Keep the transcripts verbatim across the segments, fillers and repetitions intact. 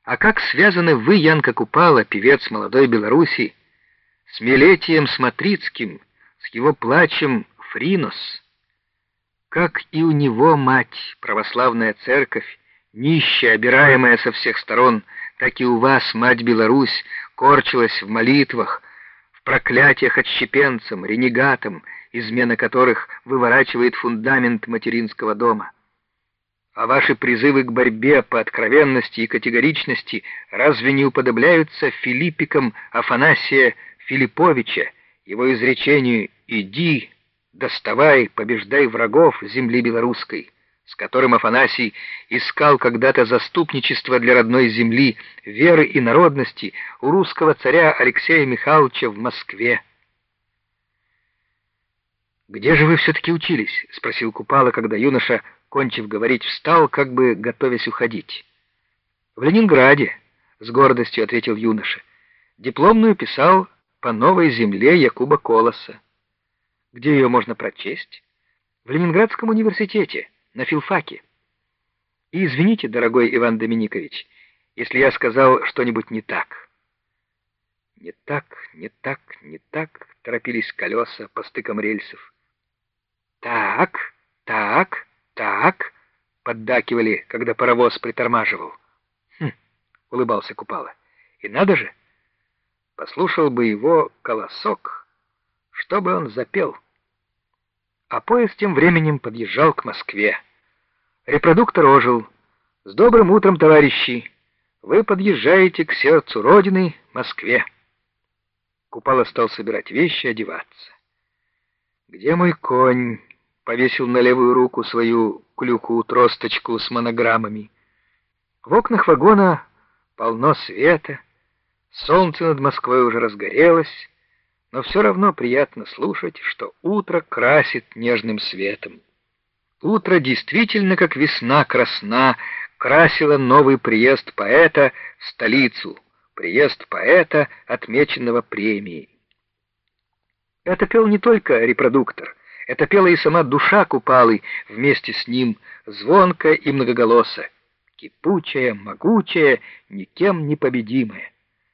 А как связаны вы, Янка Купала, певец молодой Беларуси, с Милетием Смотрицким, с его плачем Фринос? Как и у него мать, православная церковь, нищая, обираемая со всех сторон, так и у вас, мать Беларусь, корчилась в молитвах, в проклятиях отщепенцам, ренегатам, измена которых выворачивает фундамент материнского дома. А ваши призывы к борьбе по откровенности и категоричности разве не уподобляются Филиппикам Афанасия Филипповича, его изречению «Иди, доставай, побеждай врагов земли белорусской», с которым Афанасий искал когда-то заступничество для родной земли, веры и народности у русского царя Алексея Михайловича в Москве? «Где же вы все-таки учились?» — спросил Купала, когда юноша, кончив говорить, встал, как бы готовясь уходить. «В Ленинграде», — с гордостью ответил юноша. «Дипломную писал по новой земле Якуба Колоса». «Где ее можно прочесть?» «В Ленинградском университете, на филфаке». «И извините, дорогой Иван Доминикович, если я сказал что-нибудь не так». «Не так, не так, не так», — торопились колеса по стыкам рельсов. «Так, так, так», — поддакивали, когда паровоз притормаживал. «Хм», — улыбался Купала, — «и надо же, послушал бы его колосок, что бы он запел». А поезд тем временем подъезжал к Москве. Репродуктор ожил. «С добрым утром, товарищи! Вы подъезжаете к сердцу Родины, Москве». Купала стал собирать вещи, одеваться. «Где мой конь?» — повесил на левую руку свою клюку-тросточку с монограммами. В окнах вагона полно света, солнце над Москвой уже разгорелось, но все равно приятно слушать, что утро красит нежным светом. Утро действительно, как весна красна, красило новый приезд поэта в столицу, приезд поэта, отмеченного премией. Это пел не только репродуктор, это пела и сама душа Купалы вместе с ним, звонко и многоголосо, кипучая, могучая, никем не победимая.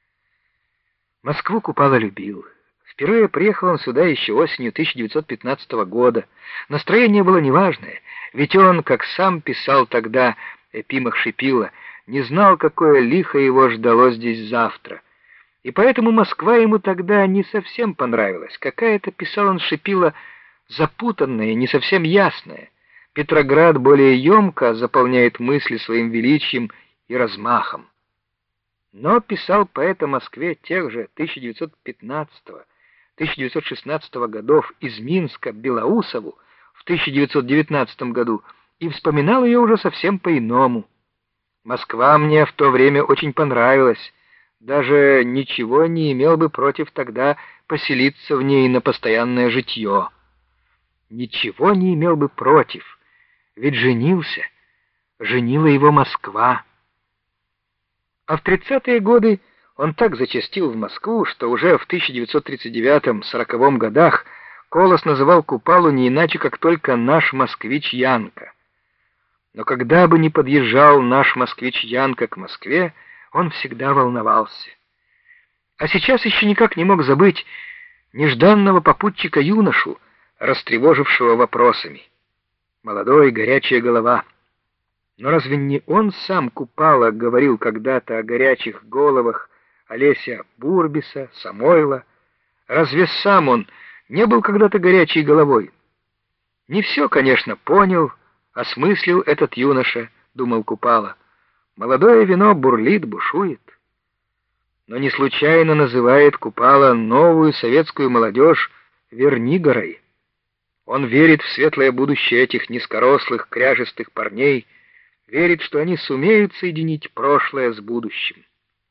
Москву Купала любил. Впервые приехал он сюда еще осенью тысяча девятьсот пятнадцатого года. Настроение было неважное, ведь он, как сам писал тогда Епимах Шипила, не знал, какое лихо его ждало здесь завтра. И поэтому Москва ему тогда не совсем понравилась. Какая-то, писал он Шипила, запутанная, не совсем ясная. Петроград более емко заполняет мысли своим величием и размахом. Но писал поэт о Москве тех же тысяча девятьсот пятнадцатого — тысяча девятьсот шестнадцатого годов из Минска Белоусову в тысяча девятьсот девятнадцатом году и вспоминал ее уже совсем по-иному. «Москва мне в то время очень понравилась, даже ничего не имел бы против тогда поселиться в ней на постоянное житье. Ничего не имел бы против, ведь женился, женила его Москва». А в тридцатые годы он так зачастил в Москву, что уже в тысяча девятьсот тридцать девятом — сороковом годах Колос называл Купалу не иначе, как только «наш москвич Янка». Но когда бы ни подъезжал наш москвич Янка к Москве, он всегда волновался. А сейчас еще никак не мог забыть нежданного попутчика-юношу, растревожившего вопросами. Молодой, горячая голова. Но разве не он сам, Купала, говорил когда-то о горячих головах Олеся Бурбиса, Самойла? Разве сам он не был когда-то горячей головой? Не все, конечно, понял, осмыслил этот юноша, думал Купала. Молодое вино бурлит, бушует. Но не случайно называет Купала новую советскую молодежь вернигорой. Он верит в светлое будущее этих низкорослых, кряжестых парней, верит, что они сумеют соединить прошлое с будущим.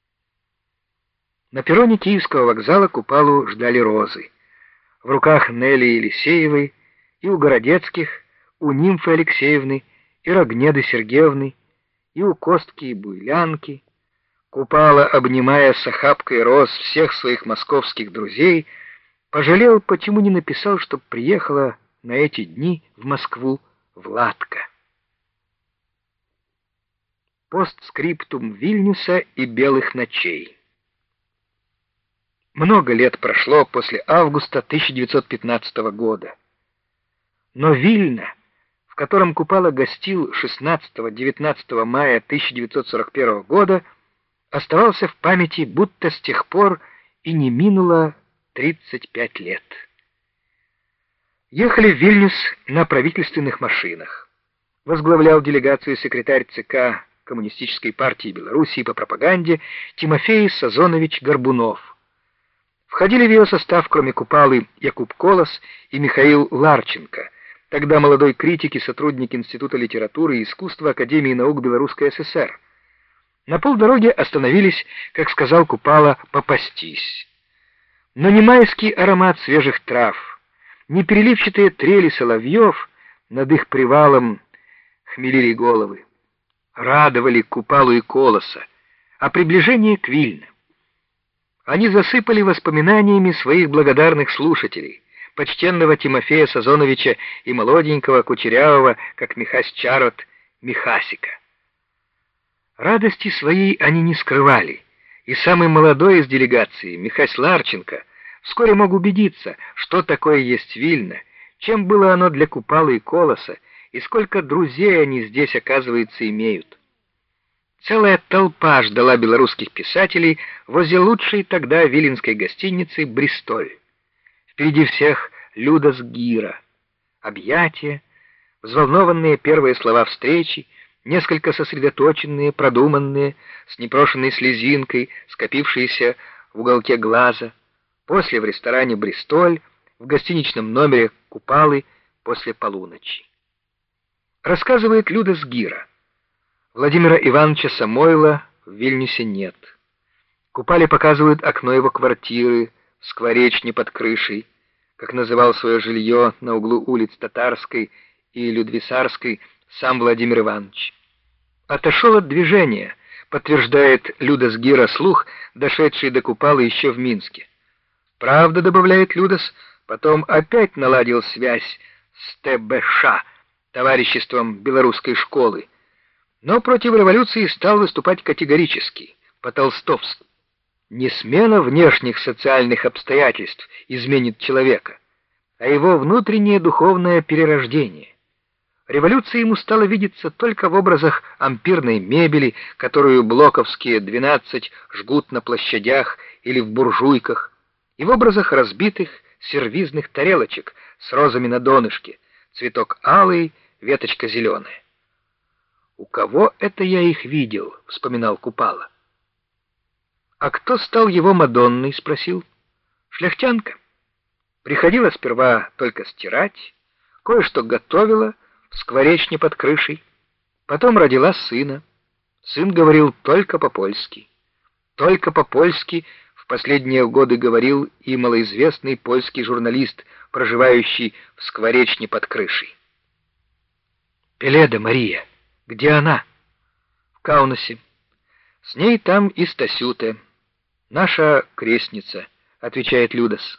На перроне Киевского вокзала Купалу ждали розы. В руках Нелли Елисеевой и у Городецких, у Нимфы Алексеевны и Рогнеды Сергеевны, и у Костки и Буйлянки. Купала, обнимая с охапкой роз всех своих московских друзей, пожалел, почему не написал, чтоб приехала на эти дни в Москву Владка. постскриптум Вильнюса и белых ночей. Много лет прошло после августа тысяча девятьсот пятнадцатого года. Но Вильно, в котором Купала гостил шестнадцатого-девятнадцатого мая тысяча девятьсот сорок первого года, оставался в памяти, будто с тех пор и не минуло тридцать пять лет. Ехали в Вильнюс на правительственных машинах. Возглавлял делегацию секретарь ЦК Коммунистической партии Белоруссии по пропаганде Тимофей Сазонович Горбунов. Входили в ее состав, кроме Купалы, Якуб Колос и Михаил Ларченко, тогда молодой критик и сотрудник Института литературы и искусства Академии наук Белорусской ССР. На полдороге остановились, как сказал Купала, попастись. Но не майский аромат свежих трав, не переливчатые трели соловьев над их привалом хмелили головы, радовали Купалу и Колоса, а приближение к Вильно. Они засыпали воспоминаниями своих благодарных слушателей, почтенного Тимофея Сазоновича и молоденького, кучерявого, как Михась Чарот, Михасика. Радости своей они не скрывали, и самый молодой из делегации, Михась Ларченко, вскоре мог убедиться, что такое есть Вильно, чем было оно для Купалы и Колоса, и сколько друзей они здесь, оказывается, имеют. Целая толпа ждала белорусских писателей возле лучшей тогда виленской гостиницы «Бристоль». Впереди всех Люда Сгира. Объятия, взволнованные первые слова встречи, несколько сосредоточенные, продуманные, с непрошенной слезинкой, скопившиеся в уголке глаза. После в ресторане «Бристоль», в гостиничном номере Купалы после полуночи. Рассказывает Люда Сгира. Владимира Ивановича Самойла в Вильнюсе нет. Купале показывают окно его квартиры в скворечне под крышей, как называл свое жилье на углу улиц Татарской и Людвисарской сам Владимир Иванович. Отошел от движения, подтверждает Люда Сгира слух, дошедший до Купалы еще в Минске. Правда, добавляет Людас, потом опять наладил связь с ТБШ, товариществом белорусской школы, но против революции стал выступать категорически, по-толстовски. Не смена внешних социальных обстоятельств изменит человека, а его внутреннее духовное перерождение. Революция ему стала видеться только в образах ампирной мебели, которую блоковские двенадцать жгут на площадях или в буржуйках, и в образах разбитых сервизных тарелочек с розами на донышке, цветок алый, веточка зеленая. «У кого это я их видел?» — вспоминал Купала. «А кто стал его Мадонной?» — спросил. «Шляхтянка. Приходила сперва только стирать, кое-что готовила в скворечне под крышей. Потом родила сына. Сын говорил только по-польски. Только по-польски в последние годы говорил и малоизвестный польский журналист, проживающий в скворечне под крышей. Пеледа Мария. Где она? В Каунасе. С ней там и Стасюте. Наша крестница, отвечает Людас.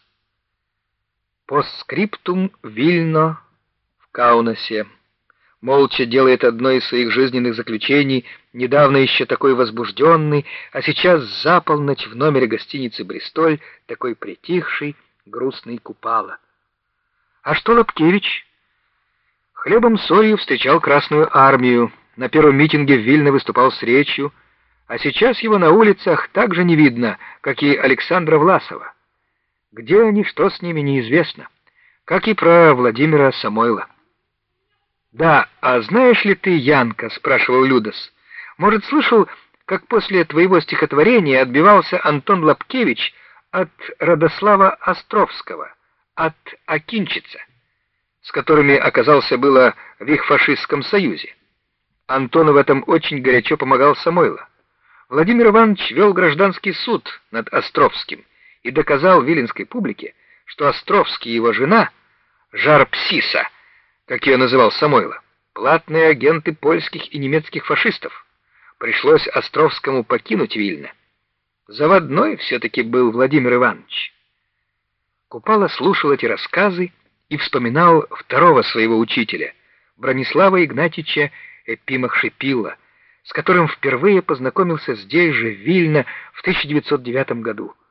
Постскриптум Вильно в Каунасе. Молча делает одно из своих жизненных заключений, недавно еще такой возбужденный, а сейчас за полночь в номере гостиницы «Бристоль» такой притихший, грустный Купала. А что Лобкевич? Хлебом солью встречал Красную армию, на первом митинге в Вильно выступал с речью, а сейчас его на улицах так же не видно, как и Александра Власова. Где они, что с ними, неизвестно, как и про Владимира Самойла. «Да, а знаешь ли ты, Янка, — спрашивал Людас, — может, слышал, как после твоего стихотворения отбивался Антон Лобкевич от Радослава Островского, от Акинчица, с которыми оказался было в их фашистском союзе? Антону в этом очень горячо помогал Самойло. Владимир Иванович вел гражданский суд над Островским и доказал виленской публике, что Островский и его жена, Жар-Псиса, как ее называл Самойло, платные агенты польских и немецких фашистов. Пришлось Островскому покинуть Вильно. Заводной все-таки был Владимир Иванович». Купала слушал эти рассказы и вспоминал второго своего учителя, Бронислава Игнатьича Эпимахшипила, с которым впервые познакомился здесь же, в Вильно, в тысяча девятьсот девятом году.